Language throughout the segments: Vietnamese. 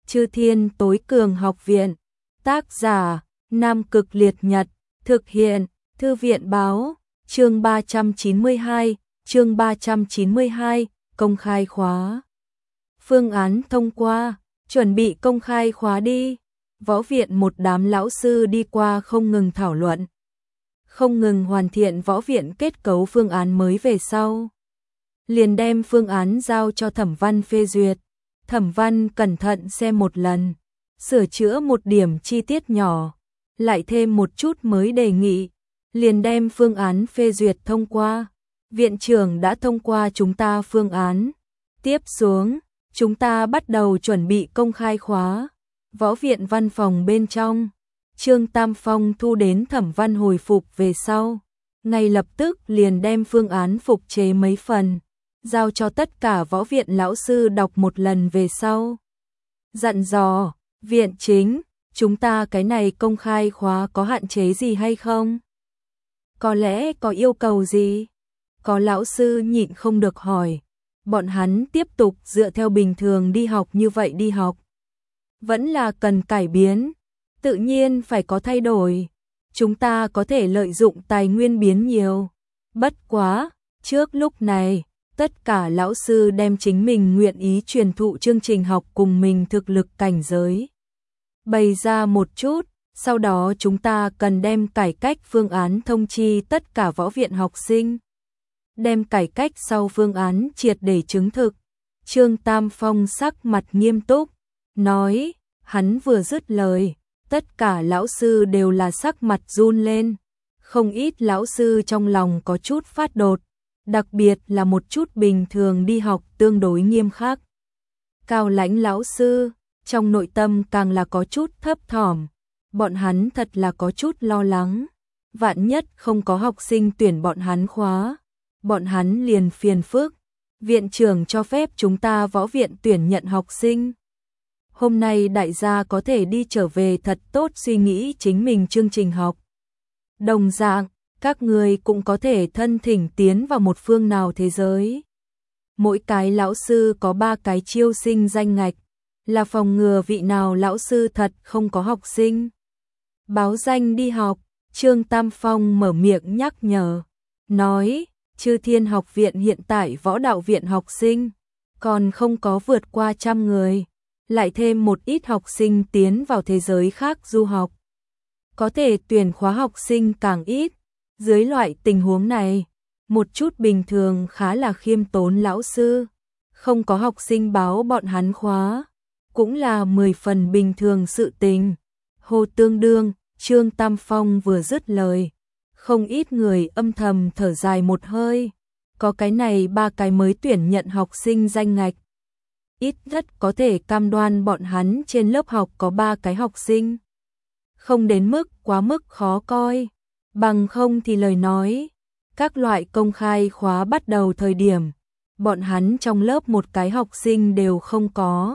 Chư Thiên Tối Cường Học Viện. Tác giả: Nam Cực Liệt Nhật. Thực hiện: Thư viện báo. Chương 392, công khai khóa. Phương án thông qua, chuẩn bị công khai khóa đi. Võ viện một đám lão sư đi qua không ngừng thảo luận, không ngừng hoàn thiện võ viện kết cấu phương án mới về sau. Liền đem phương án giao cho Thẩm Văn phê duyệt. Thẩm Văn cẩn thận xem một lần, sửa chữa một điểm chi tiết nhỏ, lại thêm một chút mới đề nghị, liền đem phương án phê duyệt thông qua. Viện trưởng đã thông qua chúng ta phương án. Tiếp xuống, chúng ta bắt đầu chuẩn bị công khai khóa. Võ viện văn phòng bên trong, Trương Tam Phong thu đến Thẩm Văn hồi phục về sau, ngay lập tức liền đem phương án phục chế mấy phần, giao cho tất cả võ viện lão sư đọc một lần về sau. Dặn dò, viện chính, chúng ta cái này công khai khóa có hạn chế gì hay không? Có lẽ có yêu cầu gì? Có lão sư nhịn không được hỏi, bọn hắn tiếp tục dựa theo bình thường đi học như vậy đi học. Vẫn là cần cải biến, tự nhiên phải có thay đổi. Chúng ta có thể lợi dụng tài nguyên biến nhiều. Bất quá, trước lúc này, tất cả lão sư đem chính mình nguyện ý truyền thụ chương trình học cùng mình thực lực cảnh giới bày ra một chút, sau đó chúng ta cần đem cải cách phương án thông chi tất cả võ viện học sinh. Đem cải cách sau phương án triệt để chứng thực. Trương Tam Phong sắc mặt nghiêm túc, nói, hắn vừa dứt lời, tất cả lão sư đều là sắc mặt run lên. Không ít lão sư trong lòng có chút phát đột, đặc biệt là một chút bình thường đi học tương đối nghiêm khắc. Cao lãnh lão sư, trong nội tâm càng là có chút thấp thỏm, bọn hắn thật là có chút lo lắng. Vạn nhất không có học sinh tuyển bọn hắn khóa, bọn hắn liền phiền phức. Viện trưởng cho phép chúng ta võ viện tuyển nhận học sinh. Hôm nay đại gia có thể đi trở về thật tốt suy nghĩ chính mình chương trình học. Đồng dạng, các người cũng có thể thân thỉnh tiến vào một phương nào thế giới. Mỗi cái lão sư có 3 cái chiêu sinh danh ngạch, là phòng ngừa vị nào lão sư thật không có học sinh báo danh đi học. Trương Tam Phong mở miệng nhắc nhở, nói, Chư Thiên Học Viện hiện tại võ đạo viện học sinh còn không có vượt qua 100 người, lại thêm một ít học sinh tiến vào thế giới khác du học, có thể tuyển khóa học sinh càng ít. Dưới loại tình huống này, một chút bình thường khá là khiêm tốn lão sư, không có học sinh báo bọn hắn khóa, cũng là 10 phần bình thường sự tình. Hồ tương đương, Trương Tam Phong vừa dứt lời, không ít người âm thầm thở dài một hơi. Có cái này 3 cái mới tuyển nhận học sinh danh ngạch, ít nhất có thể cam đoan bọn hắn trên lớp học có 3 cái học sinh, không đến mức quá mức khó coi. Bằng không thì lời nói, các loại công khai khóa bắt đầu thời điểm, bọn hắn trong lớp một cái học sinh đều không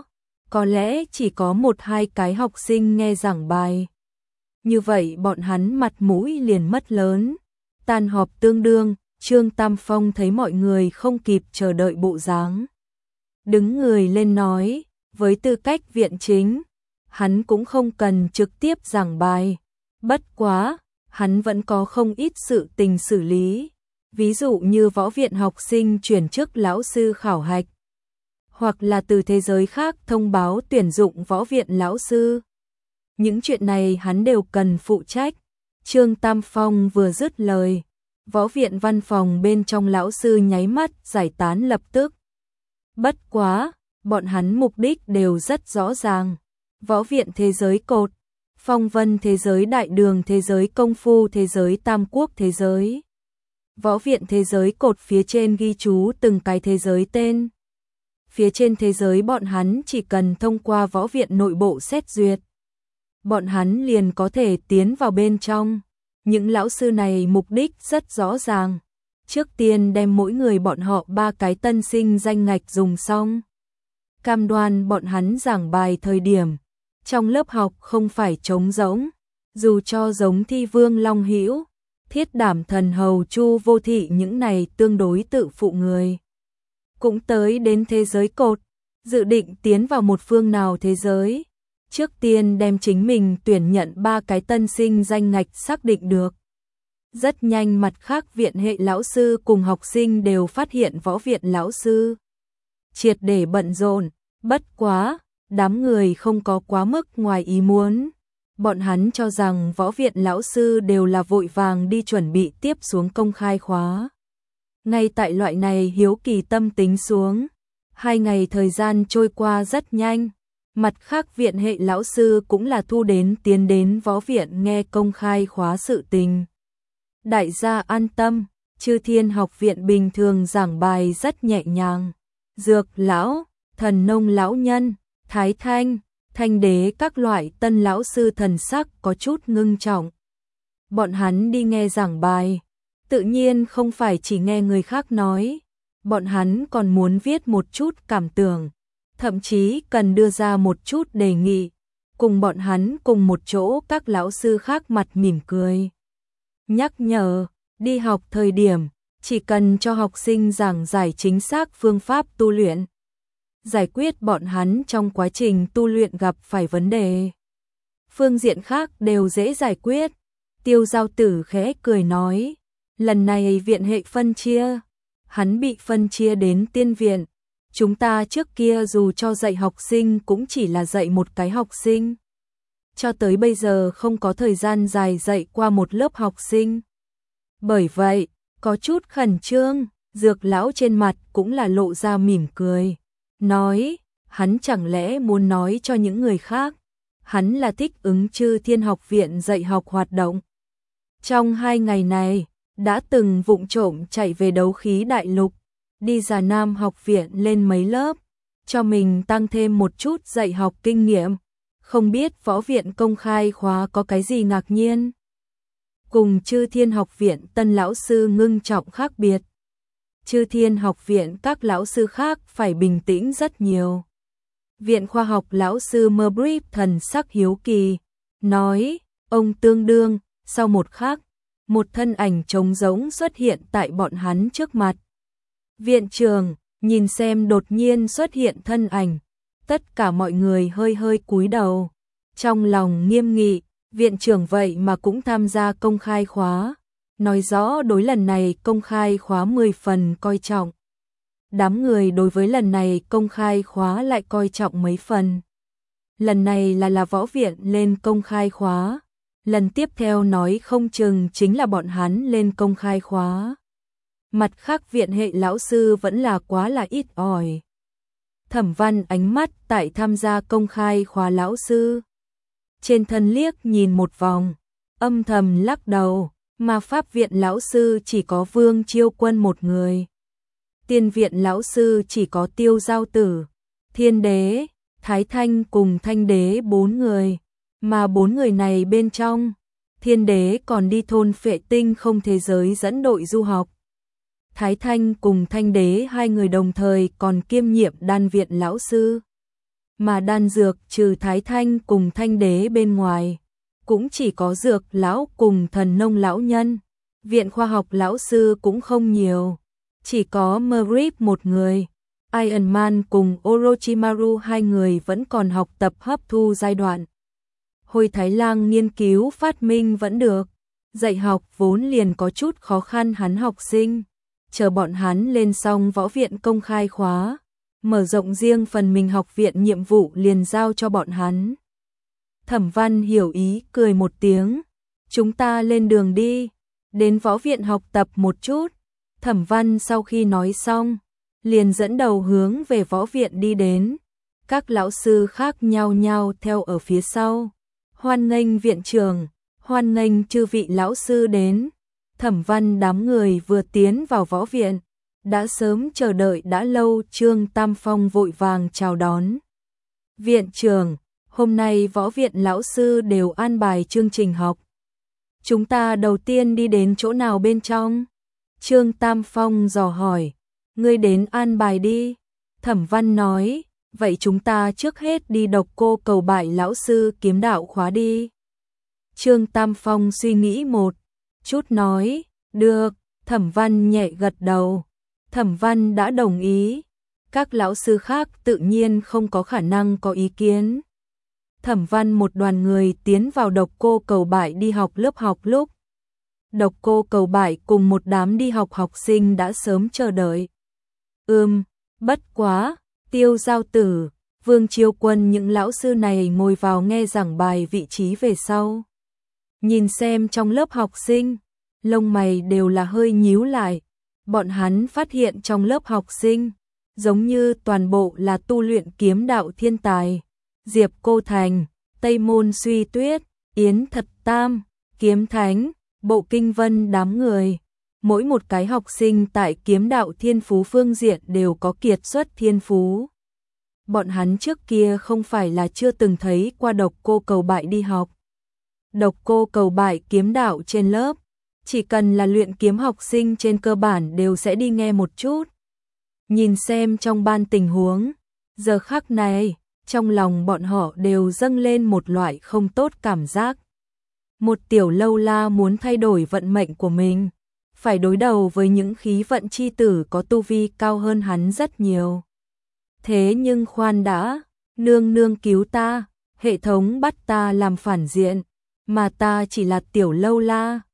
có lẽ chỉ có 1-2 cái học sinh nghe giảng bài. Như vậy bọn hắn mặt mũi liền mất lớn. Tan họp tương đương, Trương Tam Phong thấy mọi người không kịp chờ đợi bộ dáng, đứng người lên nói, với tư cách viện chính, hắn cũng không cần trực tiếp giảng bài. Bất quá, hắn vẫn có không ít sự tình xử lý, ví dụ như võ viện học sinh chuyển chức lão sư khảo hạch, hoặc là từ thế giới khác thông báo tuyển dụng võ viện lão sư. Những chuyện này hắn đều cần phụ trách. Trương Tam Phong vừa dứt lời, võ viện văn phòng bên trong lão sư nháy mắt giải tán lập tức. Bất quá, bọn hắn mục đích đều rất rõ ràng. Võ viện thế giới cột, phong vân thế giới đại đường thế giới công phu thế giới tam quốc thế giới. Võ viện thế giới cột phía trên ghi chú từng cái thế giới tên. Phía trên thế giới bọn hắn chỉ cần thông qua võ viện nội bộ xét duyệt, bọn hắn liền có thể tiến vào bên trong. Những lão sư này mục đích rất rõ ràng. Trước tiên đem mỗi người bọn họ 3 cái tân sinh danh ngạch dùng xong, cam đoan bọn hắn giảng bài thời điểm trong lớp học không phải trống rỗng. Dù cho giống Thi Vương Long Hữu, Thiết Đảm Thần Hầu Chu Vô Thị những này tương đối tự phụ người cũng tới đến thế giới cột. Dự định tiến vào một phương nào thế giới, trước tiên đem chính mình tuyển nhận 3 cái tân sinh danh ngạch xác định được. Rất nhanh mặt khác viện hệ lão sư cùng học sinh đều phát hiện võ viện lão sư triệt để bận rộn, bất quá, đám người không có quá mức ngoài ý muốn. Bọn hắn cho rằng võ viện lão sư đều là vội vàng đi chuẩn bị tiếp xuống công khai khóa. Ngay tại loại này hiếu kỳ tâm tính xuống, 2 ngày thời gian trôi qua rất nhanh. Mặt khác viện hệ lão sư cũng là thu đến tiến đến võ viện nghe công khai khóa sự tình. Đại gia an tâm, Chư Thiên học viện bình thường giảng bài rất nhẹ nhàng. Dược lão, thần nông lão nhân, thái thanh, thanh đế các loại tân lão sư thần sắc có chút ngưng trọng. Bọn hắn đi nghe giảng bài, tự nhiên không phải chỉ nghe người khác nói, bọn hắn còn muốn viết một chút cảm tưởng, thậm chí cần đưa ra một chút đề nghị, cùng bọn hắn cùng một chỗ các lão sư khác mặt mỉm cười. Nhắc nhở, đi học thời điểm, chỉ cần cho học sinh giảng giải chính xác phương pháp tu luyện, giải quyết bọn hắn trong quá trình tu luyện gặp phải vấn đề. Phương diện khác đều dễ giải quyết. Tiêu Giao Tử khẽ cười nói, lần này viện hệ phân chia, hắn bị phân chia đến tiên viện. Chúng ta trước kia dù cho dạy học sinh cũng chỉ là dạy một cái học sinh. Cho tới bây giờ không có thời gian dài dạy qua một lớp học sinh. Bởi vậy, có chút khẩn trương, Dược lão trên mặt cũng là lộ ra mỉm cười. Nói, hắn chẳng lẽ muốn nói cho những người khác, hắn là thích ứng Chư Thiên học viện dạy học hoạt động. Trong 2 ngày này, đã từng vụng trộm chạy về Đấu Khí Đại Lục, đi Già Nam học viện lên mấy lớp, cho mình tăng thêm một chút dạy học kinh nghiệm. Không biết võ viện công khai khóa có cái gì ngạc nhiên. Cùng Chư Thiên học viện tân lão sư ngưng trọng khác biệt. Chư Thiên học viện các lão sư khác phải bình tĩnh rất nhiều. Viện khoa học lão sư Merbrief thần sắc hiếu kỳ, nói, ông tương đương, sau một khắc, một thân ảnh trống rỗng xuất hiện tại bọn hắn trước mặt. Viện trưởng, nhìn xem đột nhiên xuất hiện thân ảnh, tất cả mọi người hơi hơi cúi đầu, trong lòng nghiêm nghị, viện trưởng vậy mà cũng tham gia công khai khóa, nói rõ đối lần này công khai khóa 10 phần coi trọng. Đám người đối với lần này công khai khóa lại coi trọng mấy phần. Lần này là võ viện lên công khai khóa, lần tiếp theo nói không chừng chính là bọn hắn lên công khai khóa. Mặt khác viện hệ lão sư vẫn là quá là ít ỏi. Thẩm Văn ánh mắt tại tham gia công khai khóa lão sư. Trên thân liếc nhìn một vòng, âm thầm lắc đầu, mà pháp viện lão sư chỉ có Vương Chiêu Quân một người. Tiên viện lão sư chỉ có Tiêu Giao Tử, Thiên Đế, Thái Thanh cùng Thanh Đế 4 người. Mà 4 người này bên trong, Thiên Đế còn đi thôn Phệ Tinh không thế giới dẫn đội du học. Thái Thanh cùng Thanh Đế 2 người đồng thời còn kiêm nhiệm đan viện lão sư. Mà đan dược trừ Thái Thanh cùng Thanh Đế bên ngoài, cũng chỉ có dược lão cùng thần nông lão nhân. Viện khoa học lão sư cũng không nhiều, chỉ có Merrick một người. Iron Man cùng Orochimaru 2 người vẫn còn học tập hấp thu giai đoạn. Hồi Thái Lang nghiên cứu phát minh vẫn được, dạy học vốn liền có chút khó khăn hắn học sinh. Chờ bọn hắn lên xong võ viện công khai khóa, mở rộng riêng phần mình học viện nhiệm vụ liền giao cho bọn hắn. Thẩm Văn hiểu ý cười một tiếng, chúng ta lên đường đi, đến võ viện học tập một chút. Thẩm Văn sau khi nói xong, liền dẫn đầu hướng về võ viện đi đến. Các lão sư khác nhao nhao theo ở phía sau. Hoan nghênh viện trưởng, hoan nghênh chư vị lão sư đến. Thẩm Văn đám người vừa tiến vào võ viện, đã sớm chờ đợi đã lâu. Trương Tam Phong vội vàng chào đón. Viện trưởng, hôm nay võ viện lão sư đều an bài chương trình học. Chúng ta đầu tiên đi đến chỗ nào bên trong? Trương Tam Phong dò hỏi. Ngươi đến an bài đi. Thẩm Văn nói, vậy chúng ta trước hết đi Độc Cô Cầu Bại lão sư kiếm đạo khóa đi. Trương Tam Phong suy nghĩ một chút nói, được. Thẩm Văn nhẹ gật đầu. Thẩm Văn đã đồng ý. Các lão sư khác tự nhiên không có khả năng có ý kiến. Thẩm Văn một đoàn người tiến vào Độc Cô Cầu Bại đi học lớp học lúc. Độc Cô Cầu Bại cùng một đám đi học học sinh đã sớm chờ đợi. Bất quá, Tiêu Giao Tử, Vương Chiêu Quân những lão sư này ngồi vào nghe giảng bài vị trí về sau. Nhìn xem trong lớp học sinh, lông mày đều là hơi nhíu lại. Bọn hắn phát hiện trong lớp học sinh, giống như toàn bộ là tu luyện kiếm đạo thiên tài. Diệp Cô Thành, Tây Môn Suy Tuyết, Yến Thật Tam, Kiếm Thánh, Bộ Kinh Vân đám người. Mỗi một cái học sinh tại kiếm đạo thiên phú phương diện đều có kiệt xuất thiên phú. Bọn hắn trước kia không phải là chưa từng thấy qua Độc Cô Cầu Bại đi học. Độc Cô Cầu Bại kiếm đạo trên lớp, chỉ cần là luyện kiếm học sinh trên cơ bản đều sẽ đi nghe một chút. Nhìn xem trong ban tình huống, giờ khắc này, trong lòng bọn họ đều dâng lên một loại không tốt cảm giác. Một tiểu lâu la muốn thay đổi vận mệnh của mình, phải đối đầu với những khí vận chi tử có tu vi cao hơn hắn rất nhiều. Thế nhưng khoan đã, nương nương cứu ta, hệ thống bắt ta làm phản diện, mà ta chỉ là tiểu lâu la,